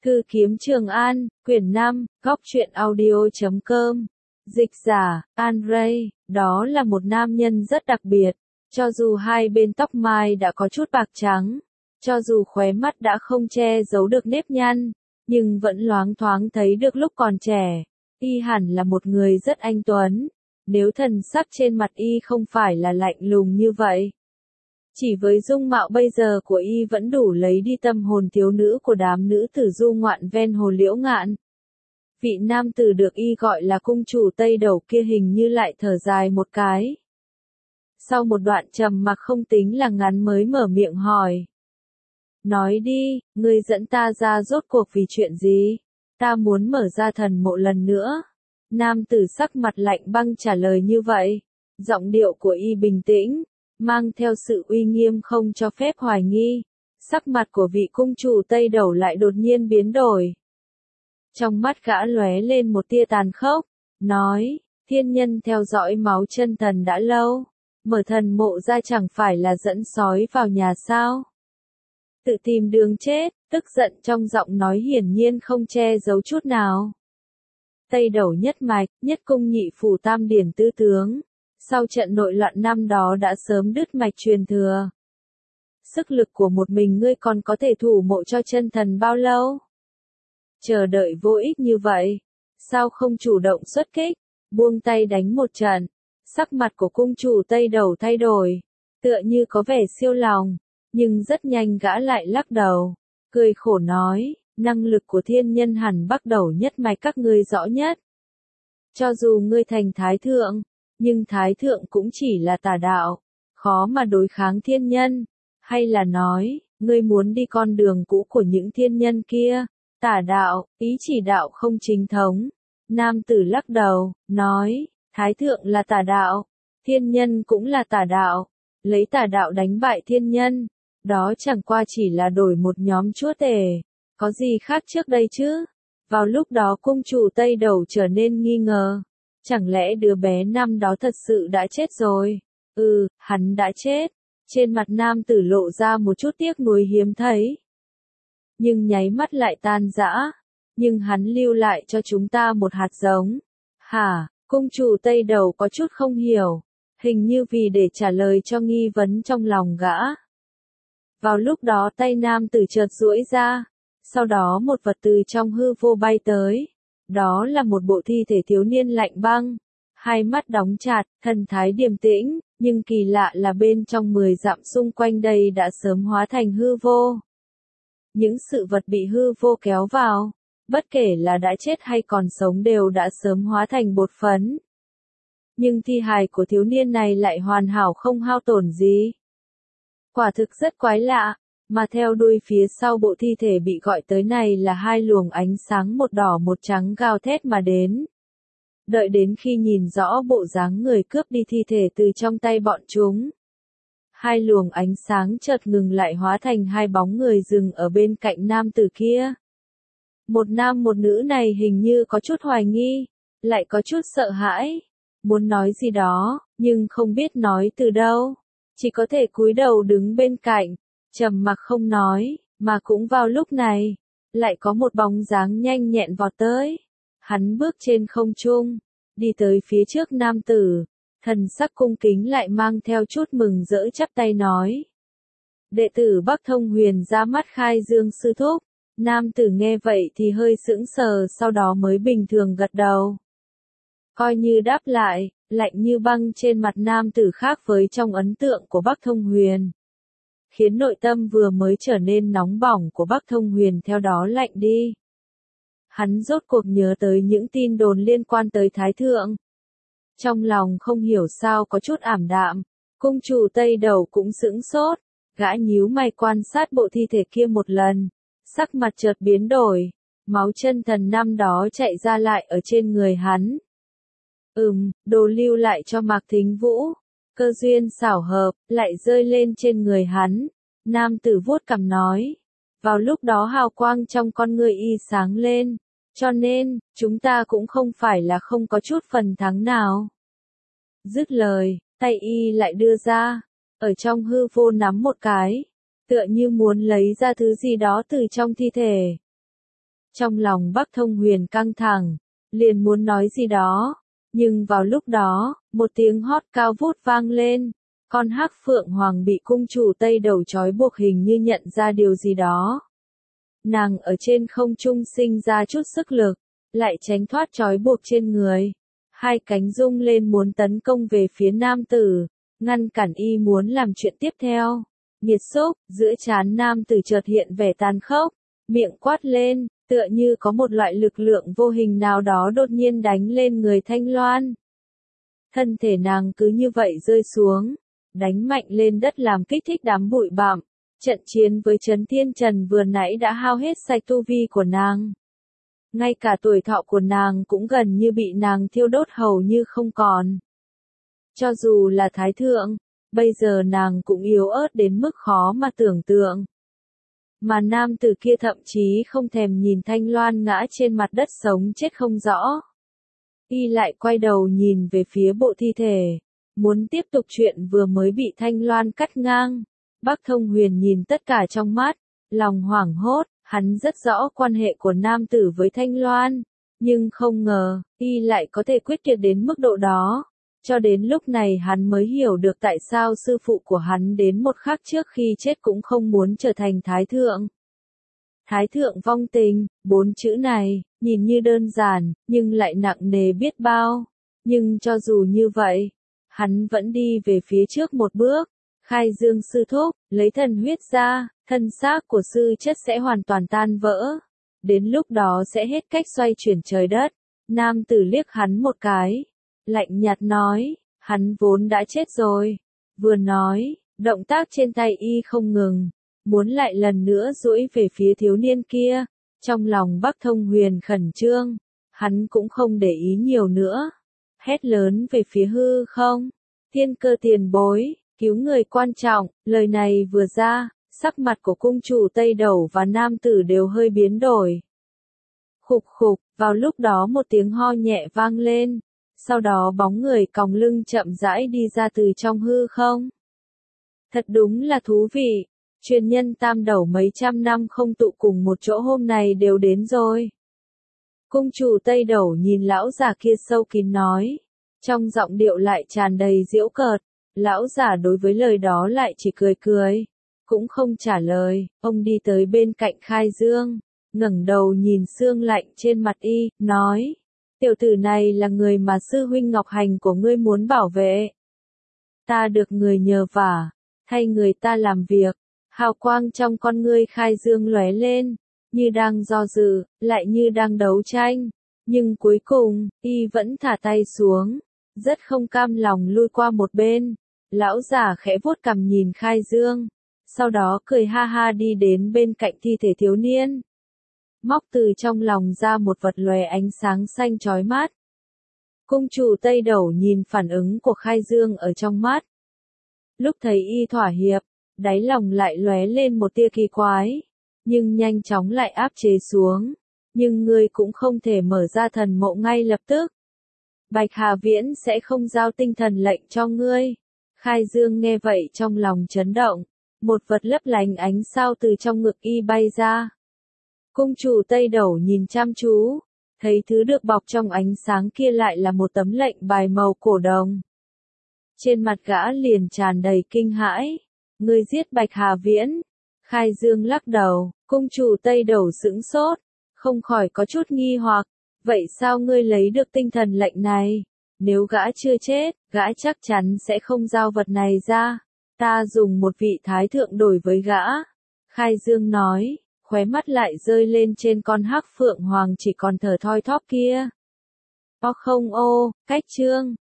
Thư kiếm Trường An, quyển 5, góc truyện audio.com. Dịch giả, An Ray, đó là một nam nhân rất đặc biệt. Cho dù hai bên tóc mai đã có chút bạc trắng, cho dù khóe mắt đã không che giấu được nếp nhăn, nhưng vẫn loáng thoáng thấy được lúc còn trẻ, y hẳn là một người rất anh tuấn, nếu thần sắc trên mặt y không phải là lạnh lùng như vậy. Chỉ với dung mạo bây giờ của y vẫn đủ lấy đi tâm hồn thiếu nữ của đám nữ tử du ngoạn ven hồ Liễu Ngạn. Vị nam tử được y gọi là cung chủ Tây Đầu kia hình như lại thở dài một cái. Sau một đoạn trầm mặc không tính là ngắn mới mở miệng hỏi. Nói đi, ngươi dẫn ta ra rốt cuộc vì chuyện gì? Ta muốn mở ra thần mộ lần nữa. Nam tử sắc mặt lạnh băng trả lời như vậy. Giọng điệu của y bình tĩnh, mang theo sự uy nghiêm không cho phép hoài nghi. Sắc mặt của vị cung chủ Tây Đầu lại đột nhiên biến đổi. Trong mắt gã lóe lên một tia tàn khốc, nói, thiên nhân theo dõi máu chân thần đã lâu, mở thần mộ ra chẳng phải là dẫn sói vào nhà sao? Tự tìm đường chết, tức giận trong giọng nói hiển nhiên không che giấu chút nào. Tây Đầu nhất mạch, nhất cung nhị phủ tam điển tứ tướng, sau trận nội loạn năm đó đã sớm đứt mạch truyền thừa. Sức lực của một mình ngươi còn có thể thủ mộ cho chân thần bao lâu? Chờ đợi vô ích như vậy, sao không chủ động xuất kích, buông tay đánh một trận? Sắc mặt của cung chủ Tây Đầu thay đổi, tựa như có vẻ siêu lòng, nhưng rất nhanh gã lại lắc đầu, cười khổ nói, năng lực của thiên nhân hẳn bắt đầu nhất mạch các ngươi rõ nhất. Cho dù ngươi thành thái thượng, nhưng thái thượng cũng chỉ là tà đạo, khó mà đối kháng thiên nhân, hay là nói, ngươi muốn đi con đường cũ của những thiên nhân kia, tà đạo, ý chỉ đạo không chính thống. Nam tử lắc đầu, nói, thái thượng là tà đạo, thiên nhân cũng là tà đạo, lấy tà đạo đánh bại thiên nhân, đó chẳng qua chỉ là đổi một nhóm chúa tể, có gì khác trước đây chứ? Vào lúc đó cung chủ Tây Đầu trở nên nghi ngờ, chẳng lẽ đứa bé năm đó thật sự đã chết rồi? Hắn đã chết. Trên mặt nam tử lộ ra một chút tiếc nuối hiếm thấy, nhưng nháy mắt lại tan rã. Nhưng hắn lưu lại cho chúng ta một hạt giống. Hả? Cung chủ Tây Đầu có chút không hiểu, hình như vì để trả lời cho nghi vấn trong lòng gã. Vào lúc đó tay nam tử chợt duỗi ra, sau đó một vật từ trong hư vô bay tới. Đó là một bộ thi thể thiếu niên lạnh băng, hai mắt đóng chặt, thần thái điềm tĩnh, nhưng kỳ lạ là bên trong 10 dặm xung quanh đây đã sớm hóa thành hư vô. Những sự vật bị hư vô kéo vào, bất kể là đã chết hay còn sống đều đã sớm hóa thành bột phấn. Nhưng thi hài của thiếu niên này lại hoàn hảo không hao tổn gì. Quả thực rất quái lạ, mà theo đuôi phía sau bộ thi thể bị gọi tới này là hai luồng ánh sáng một đỏ một trắng gào thét mà đến. Đợi đến khi nhìn rõ bộ dáng người cướp đi thi thể từ trong tay bọn chúng, hai luồng ánh sáng chợt ngừng lại hóa thành hai bóng người dừng ở bên cạnh nam tử kia. Một nam một nữ này hình như có chút hoài nghi, lại có chút sợ hãi, muốn nói gì đó, nhưng không biết nói từ đâu, chỉ có thể cúi đầu đứng bên cạnh, trầm mặc không nói, mà cũng vào lúc này, lại có một bóng dáng nhanh nhẹn vọt tới. Hắn bước trên không trung, đi tới phía trước nam tử, thần sắc cung kính lại mang theo chút mừng rỡ chắp tay nói. Đệ tử Bắc Thông Huyền ra mắt khai dương sư thúc. Nam tử nghe vậy thì hơi sững sờ, sau đó mới bình thường gật đầu. Coi như đáp lại, lạnh như băng trên mặt nam tử khác với trong ấn tượng của Bắc Thông Huyền, khiến nội tâm vừa mới trở nên nóng bỏng của Bắc Thông Huyền theo đó lạnh đi. Hắn rốt cuộc nhớ tới những tin đồn liên quan tới Thái Thượng. Trong lòng không hiểu sao có chút ảm đạm, cung chủ Tây Đầu cũng sững sốt, gã nhíu mày quan sát bộ thi thể kia một lần, sắc mặt chợt biến đổi, máu chân thần năm đó chạy ra lại ở trên người hắn. Đồ lưu lại cho Mạc Thính Vũ, cơ duyên xảo hợp, lại rơi lên trên người hắn. Nam tử vuốt cằm nói, vào lúc đó hào quang trong con người y sáng lên, cho nên, chúng ta cũng không phải là không có chút phần thắng nào. Dứt lời, tay y lại đưa ra, ở trong hư vô nắm một cái, tựa như muốn lấy ra thứ gì đó từ trong thi thể. Trong lòng Bắc Thông Huyền căng thẳng, liền muốn nói gì đó, nhưng vào lúc đó, một tiếng hót cao vút vang lên, con hắc phượng hoàng bị cung chủ Tây Đầu trói buộc hình như nhận ra điều gì đó. Nàng ở trên không trung sinh ra chút sức lực, lại tránh thoát trói buộc trên người. Hai cánh rung lên muốn tấn công về phía nam tử, ngăn cản y muốn làm chuyện tiếp theo. Nghiệt xúc, giữa trán nam tử chợt hiện vẻ tàn khốc, miệng quát lên, tựa như có một loại lực lượng vô hình nào đó đột nhiên đánh lên người Thanh Loan. Thân thể nàng cứ như vậy rơi xuống, đánh mạnh lên đất làm kích thích đám bụi bặm. Trận chiến với Trấn Thiên Trần vừa nãy đã hao hết sạch tu vi của nàng. Ngay cả tuổi thọ của nàng cũng gần như bị nàng thiêu đốt hầu như không còn. Cho dù là thái thượng, bây giờ nàng cũng yếu ớt đến mức khó mà tưởng tượng. Mà nam tử kia thậm chí không thèm nhìn Thanh Loan ngã trên mặt đất sống chết không rõ. Y lại quay đầu nhìn về phía bộ thi thể, muốn tiếp tục chuyện vừa mới bị Thanh Loan cắt ngang. Bắc Thông Huyền nhìn tất cả trong mắt, lòng hoảng hốt, hắn rất rõ quan hệ của nam tử với Thanh Loan, nhưng không ngờ, y lại có thể quyết tuyệt đến mức độ đó. Cho đến lúc này hắn mới hiểu được tại sao sư phụ của hắn đến một khắc trước khi chết cũng không muốn trở thành thái thượng. Thái thượng vong tình, 4 chữ này, nhìn như đơn giản, nhưng lại nặng nề biết bao. Nhưng cho dù như vậy, hắn vẫn đi về phía trước một bước. Khai Dương sư thúc, lấy thần huyết ra, thân xác của sư chất sẽ hoàn toàn tan vỡ. Đến lúc đó sẽ hết cách xoay chuyển trời đất. Nam tử liếc hắn một cái, lạnh nhạt nói, hắn vốn đã chết rồi. Vừa nói, động tác trên tay y không ngừng, muốn lại lần nữa duỗi về phía thiếu niên kia. Trong lòng Bắc Thông Huyền khẩn trương, hắn cũng không để ý nhiều nữa. Hét lớn về phía hư không, thiên cơ tiền bối, cứu người quan trọng. Lời này vừa ra, sắc mặt của cung chủ Tây Đầu và nam tử đều hơi biến đổi. Khục khục, vào lúc đó một tiếng ho nhẹ vang lên, sau đó bóng người còng lưng chậm rãi đi ra từ trong hư không. Thật đúng là thú vị, truyền nhân Tam Đầu mấy trăm năm không tụ cùng một chỗ hôm nay đều đến rồi. Cung chủ Tây Đầu nhìn lão già kia sâu kín nói, trong giọng điệu lại tràn đầy giễu cợt. Lão giả đối với lời đó lại chỉ cười cười, cũng không trả lời. Ông đi tới bên cạnh Khai Dương, ngẩng đầu nhìn xương lạnh trên mặt y, nói, tiểu tử này là người mà sư huynh Ngọc Hành của ngươi muốn bảo vệ. Ta được người nhờ vả, thay người ta làm việc. Hào quang trong con ngươi Khai Dương lóe lên, như đang do dự, lại như đang đấu tranh. Nhưng cuối cùng, y vẫn thả tay xuống, rất không cam lòng lui qua một bên. Lão giả khẽ vuốt cằm nhìn Khai Dương, sau đó cười ha ha đi đến bên cạnh thi thể thiếu niên. Móc từ trong lòng ra một vật lóe ánh sáng xanh chói mắt. Cung chủ Tây Đầu nhìn phản ứng của Khai Dương ở trong mắt. Lúc thấy y thỏa hiệp, đáy lòng lại lóe lên một tia kỳ quái, nhưng nhanh chóng lại áp chế xuống. Nhưng ngươi cũng không thể mở ra thần mộ ngay lập tức. Bạch Hà Viễn sẽ không giao tinh thần lệnh cho ngươi. Khai Dương nghe vậy trong lòng chấn động, một vật lấp lánh ánh sao từ trong ngực y bay ra. Cung chủ Tây Đầu nhìn chăm chú, thấy thứ được bọc trong ánh sáng kia lại là một tấm lệnh bài màu cổ đồng. Trên mặt gã liền tràn đầy kinh hãi, ngươi giết Bạch Hà Viễn. Khai Dương lắc đầu, cung chủ Tây Đầu sững sốt, không khỏi có chút nghi hoặc, vậy sao ngươi lấy được tinh thần lệnh này? Nếu gã chưa chết, gã chắc chắn sẽ không giao vật này ra. Ta dùng một vị thái thượng đổi với gã. Khai Dương nói, khóe mắt lại rơi lên trên con hắc phượng hoàng chỉ còn thở thoi thóp kia. Cách chương